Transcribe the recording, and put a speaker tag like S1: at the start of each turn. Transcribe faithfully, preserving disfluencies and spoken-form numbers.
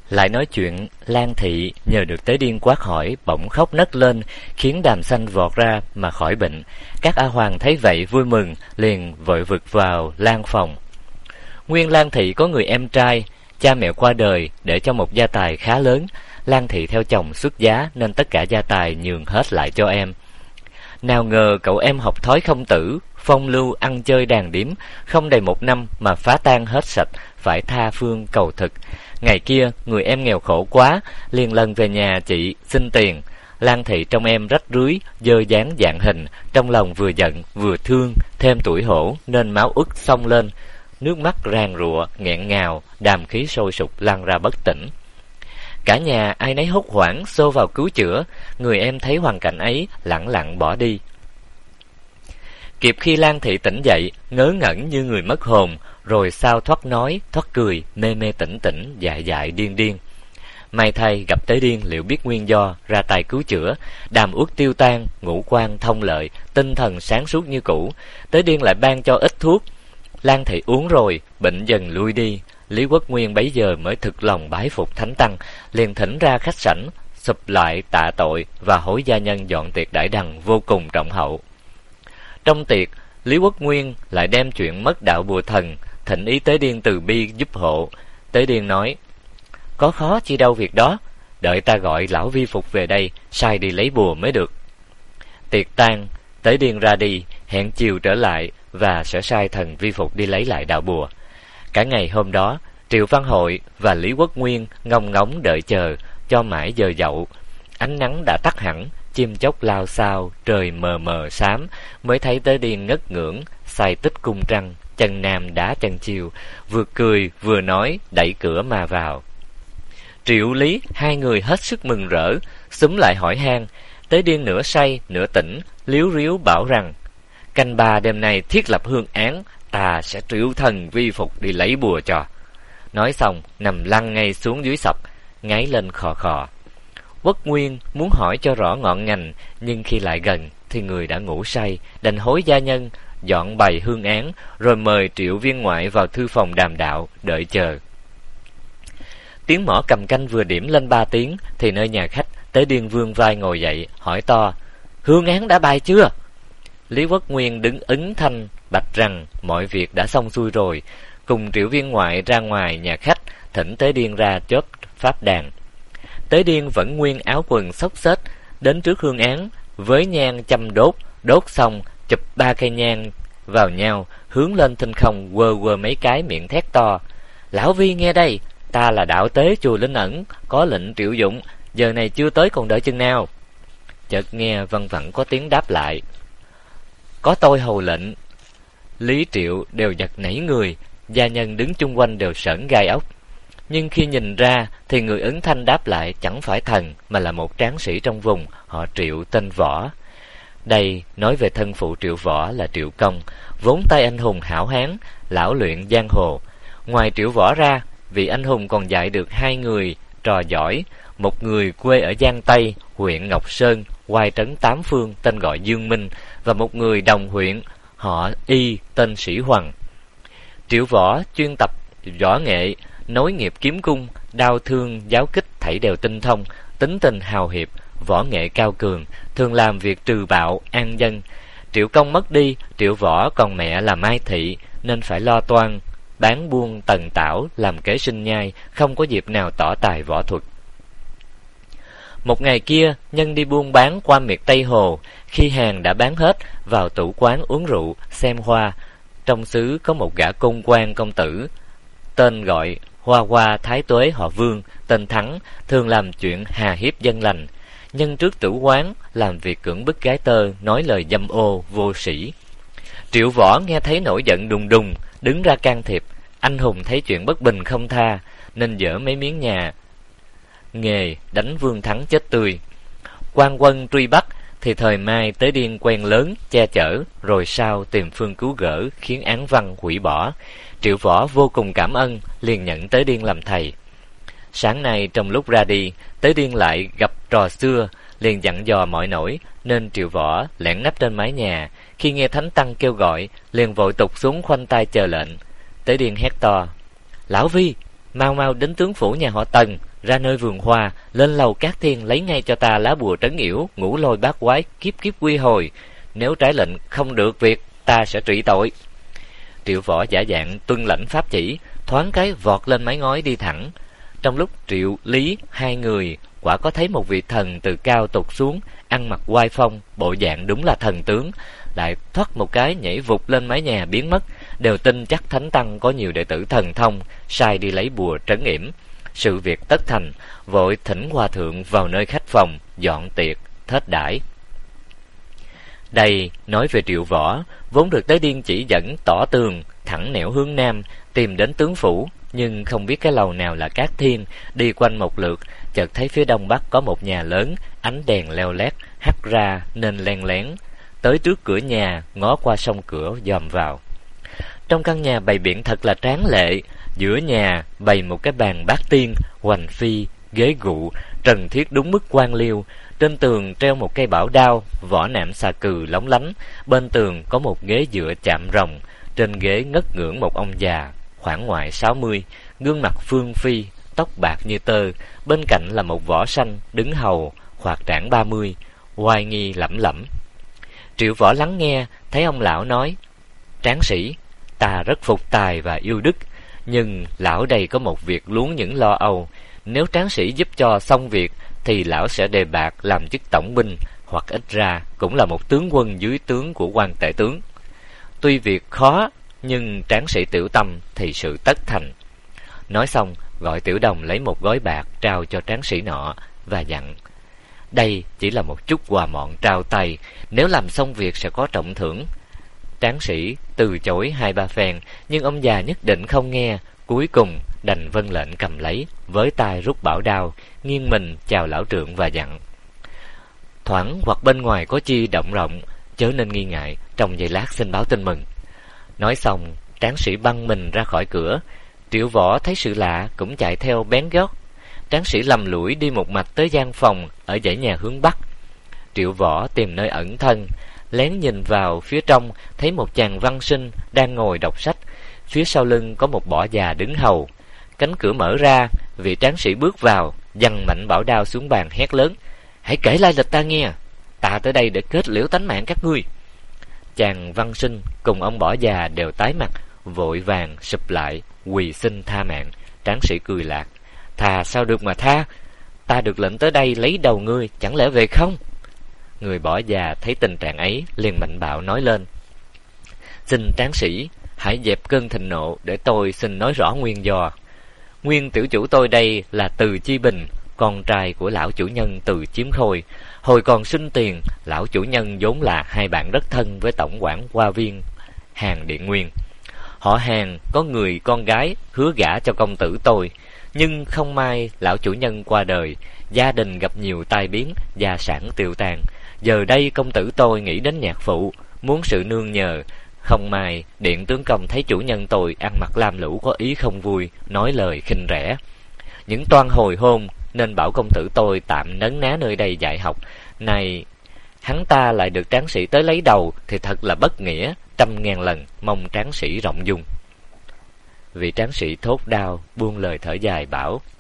S1: Lại nói chuyện, Lan Thị nhờ được Tế Điên quát hỏi, bỗng khóc nấc lên, khiến Đàm Xanh vọt ra mà khỏi bệnh. Các A Hoàng thấy vậy vui mừng, liền vội vực vào Lan phòng. Nguyên Lan Thị có người em trai, cha mẹ qua đời để cho một gia tài khá lớn. Lan Thị theo chồng xuất giá nên tất cả gia tài nhường hết lại cho em. Nào ngờ cậu em học thói không tử, phong lưu ăn chơi đàn điếm, không đầy một năm mà phá tan hết sạch, phải tha phương cầu thực. Ngày kia người em nghèo khổ quá, liền lần về nhà chị xin tiền. Lan Thị trong em rách rưới, dơ dáng dạng hình, trong lòng vừa giận vừa thương, thêm tuổi hổ nên máu ức xông lên, nước mắt ràn rụa nghẹn ngào, đàm khí sôi sục lăn ra bất tỉnh. Cả nhà ai nấy hốt hoảng xô vào cứu chữa. Người em thấy hoàn cảnh ấy lẳng lặng bỏ đi. Kịp khi Lan Thị tỉnh dậy, ngớ ngẩn như người mất hồn, rồi sao thoát nói thoát cười, mê mê tỉnh tỉnh, dại dại điên điên. May thay gặp Tế Điên liệu biết nguyên do, ra tay cứu chữa, đàm uất tiêu tan, ngũ quan thông lợi, tinh thần sáng suốt như cũ. Tế Điên lại ban cho ít thuốc. Lan Thị uống rồi, bệnh dần lui đi. Lý Quốc Nguyên bấy giờ mới thực lòng bái phục Thánh Tăng, liền thỉnh ra khách sảnh, sụp lại tạ tội và hối gia nhân dọn tiệc đãi đằng vô cùng trọng hậu. Trong tiệc, Lý Quốc Nguyên lại đem chuyện mất đạo bùa thần, thỉnh ý Tế Điên từ bi giúp hộ. Tế Điên nói: có khó chi đâu việc đó, đợi ta gọi lão Vi Phục về đây, sai đi lấy bùa mới được. Tiệc tan, Tế Điên ra đi, hẹn chiều trở lại và sẽ sai thần Vi Phục đi lấy lại đạo bùa. Cả ngày hôm đó, Triệu Văn Hội và Lý Quốc Nguyên ngông ngóng đợi chờ, cho mãi giờ dậu. Ánh nắng đã tắt hẳn, chim chóc lao xao, trời mờ mờ xám, mới thấy Tế Điên ngất ngưỡng, say tích cung trăng, chân nam đá chân chiều, vừa cười vừa nói, đẩy cửa mà vào. Triệu Lý hai người hết sức mừng rỡ, xúm lại hỏi han. Tế Điên nửa say nửa tỉnh, líu ríu bảo rằng: canh ba đêm nay thiết lập hương án, ta sẽ triệu thần Vi Phục đi lấy bùa cho. Nói xong nằm lăn ngay xuống dưới sập, ngáy lên khò khò. Quốc Nguyên muốn hỏi cho rõ ngọn ngành, nhưng khi lại gần thì người đã ngủ say, đành hối gia nhân dọn bày hương án, rồi mời Triệu Viên Ngoại vào thư phòng đàm đạo đợi chờ. Tiếng mõ cầm canh vừa điểm lên ba tiếng thì nơi nhà khách, Tế Điên vươn vai ngồi dậy hỏi to: hương án đã bài chưa? Lý Quốc Nguyên đứng ứng thanh bạch rằng mọi việc đã xong xuôi rồi, cùng Triệu Viên Ngoại ra ngoài nhà khách, thỉnh Tế Điên ra chốt pháp đàn. Tế Điên vẫn nguyên áo quần xốc xếch, đến trước hương án với nhang châm đốt, đốt xong chụp ba cây nhang vào nhau, hướng lên thinh không quơ quơ mấy cái, miệng thét to: lão Vi nghe đây, ta là đạo tế chùa Linh Ẩn, có lệnh triệu dụng, giờ này chưa tới còn đợi chừng nào? Chợt nghe văng vẳng có tiếng đáp lại: có tôi hầu lệnh. Lý Triệu đều giật nảy người, gia nhân đứng chung quanh đều sởn gai ốc. Nhưng khi nhìn ra thì người ứng thanh đáp lại chẳng phải thần, mà là một tráng sĩ trong vùng, họ Triệu tên Võ. Đây nói về thân phụ Triệu Võ là Triệu Công, vốn tay anh hùng hảo hán, lão luyện giang hồ. Ngoài Triệu Võ ra, vị anh hùng còn dạy được hai người trò giỏi, một người quê ở Giang Tây, huyện Ngọc Sơn, oai trấn tám phương, tên gọi Dương Minh, và một người đồng huyện, họ Y, tên Sĩ Hoằng. Triệu Võ chuyên tập võ nghệ, nối nghiệp kiếm cung, đao thương, giáo kích thảy đều tinh thông, tính tình hào hiệp, võ nghệ cao cường, thường làm việc trừ bạo, an dân. Triệu Công mất đi, Triệu Võ còn mẹ là Mai Thị, nên phải lo toan bán buôn tần tảo làm kế sinh nhai, không có dịp nào tỏ tài võ thuật. Một ngày kia, nhân đi buôn bán qua miệt Tây Hồ, khi hàng đã bán hết, vào tủ quán uống rượu, xem hoa. Trong xứ có một gã công quan công tử, tên gọi Hoa Hoa Thái Tuế, họ Vương, tên Thắng, thường làm chuyện hà hiếp dân lành. Nhân trước tử quán làm việc cưỡng bức gái tơ, nói lời dâm ô vô sĩ. Triệu Võ nghe thấy nổi giận đùng đùng, đứng ra can thiệp. Anh hùng thấy chuyện bất bình không tha, nên dỡ mấy miếng nhà nghề đánh Vương Thắng chết tươi. Quan quân truy bắt thì thời Mai Tế Điên quen lớn che chở, rồi sau tìm phương cứu gỡ, khiến án văn hủy bỏ. Triệu Võ vô cùng cảm ơn, liền nhận Tế Điên làm thầy. Sáng nay trong lúc ra đi, Tế Điên lại gặp trò xưa, liền dặn dò mọi nỗi, nên Triệu Võ lẻn nấp trên mái nhà. Khi nghe Thánh Tăng kêu gọi, liền vội tụt xuống khoanh tay chờ lệnh. Tế Điên hét to: lão Vi, mau mau đến tướng phủ nhà họ Tần, Ra nơi vườn hoa, lên lầu Cát Thiên lấy ngay cho ta lá bùa trấn yểu, ngũ lôi bát quái, kiếp kiếp quy hồi. Nếu trái lệnh không được việc, ta sẽ trị tội. Triệu Võ giả dạng tuân lãnh pháp chỉ, thoáng cái vọt lên mái ngói đi thẳng. Trong lúc Triệu, Lý hai người quả có thấy một vị thần từ cao tụt xuống, ăn mặc oai phong, bộ dạng đúng là thần tướng, lại thoát một cái nhảy vụt lên mái nhà biến mất. Đều tin chắc Thánh Tăng có nhiều đệ tử thần thông, sai đi lấy bùa trấn yểm. Sự việc tất thành, vội thỉnh hòa thượng vào nơi khách phòng, dọn tiệc, thết đãi. Đây nói về Triệu Võ, vốn được Tế Điên chỉ dẫn tỏ tường, thẳng nẻo hướng nam, tìm đến tướng phủ, nhưng không biết cái lầu nào là Cát Thiên. Đi quanh một lượt, chợt thấy phía đông bắc có một nhà lớn, ánh đèn leo lét hắt ra nên len lén. Tới trước cửa nhà, ngó qua song cửa dòm vào. Trong căn nhà bày biện thật là tráng lệ. Giữa nhà bày một cái bàn bát tiên, hoành phi, ghế gụ, trần thiết đúng mức quan liêu. Trên tường treo một cây bảo đao, vỏ nạm xà cừ lóng lánh. Bên tường có một ghế dựa chạm rồng. Trên ghế ngất ngưỡng một ông già, khoảng ngoại sáu mươi, gương mặt phương phi, tóc bạc như tơ. Bên cạnh là một võ sanh đứng hầu, khoạc trảng ba mươi, oai nghi lẩm lẩm. Triệu Võ lắng nghe, thấy ông lão nói: Tráng sĩ, ta rất phục tài và yêu đức, nhưng lão đây có một việc luống những lo âu. Nếu tráng sĩ giúp cho xong việc, thì lão sẽ đề bạt làm chức tổng binh, hoặc ít ra cũng là một tướng quân dưới tướng của quan tể tướng. Tuy việc khó, nhưng tráng sĩ tiểu tâm thì sự tất thành. Nói xong, gọi Tiểu Đồng lấy một gói bạc trao cho tráng sĩ nọ và dặn: Đây chỉ là một chút quà mọn trao tay, nếu làm xong việc sẽ có trọng thưởng. Tráng sĩ từ chối hai ba phen, nhưng ông già nhất định không nghe. Cuối cùng đành vâng lệnh cầm lấy, với tay rút bảo đao, nghiêng mình chào lão trượng và dặn: Thoảng hoặc bên ngoài có chi động rộng, chớ nên nghi ngại, trong giây lát xin báo tin mừng. Nói xong, tráng sĩ băng mình ra khỏi cửa. Triệu Võ thấy sự lạ cũng chạy theo bén gót. Tráng sĩ lầm lũi đi một mạch tới gian phòng ở dãy nhà hướng bắc. Triệu Võ tìm nơi ẩn thân, lén nhìn vào phía trong, thấy một chàng văn sinh đang ngồi đọc sách. Phía sau lưng có một bỏ già đứng hầu. Cánh cửa mở ra, vị tráng sĩ bước vào, giằng mạnh bảo đao xuống bàn hét lớn: Hãy kể lai lịch ta nghe, ta tới đây để kết liễu tánh mạng các ngươi. Chàng văn sinh cùng ông bỏ già đều tái mặt, vội vàng sụp lại quỳ xin tha mạng. Tráng sĩ cười lạc: Thà sao được mà tha, ta được lệnh tới đây lấy đầu ngươi, chẳng lẽ về không? Người bỏ già thấy tình trạng ấy, liền mạnh bạo nói lên: Xin tráng sĩ hãy dẹp cơn thịnh nộ, để tôi xin nói rõ nguyên do. Nguyên tiểu chủ tôi đây là Từ Chi Bình, con trai của lão chủ nhân Từ Chiếm Khôi. Hồi còn sinh tiền, lão chủ nhân vốn là hai bạn rất thân với tổng quản hoa viên Hàn Điện Nguyên. Họ Hàn có người con gái hứa gả cho công tử tôi, nhưng không may lão chủ nhân qua đời, gia đình gặp nhiều tai biến, gia sản tiêu tan. Giờ đây công tử tôi nghĩ đến nhạc phụ, muốn sự nương nhờ. Không may điện tướng công thấy chủ nhân tôi ăn mặc lam lũ có ý không vui, nói lời khinh rẻ. Những toan hồi hôn nên bảo công tử tôi tạm nấn ná nơi đây dạy học. Này hắn ta lại được tráng sĩ tới lấy đầu, thì thật là bất nghĩa, trăm ngàn lần mong tráng sĩ rộng dung. Vị tráng sĩ thốt đau buông lời thở dài bảo: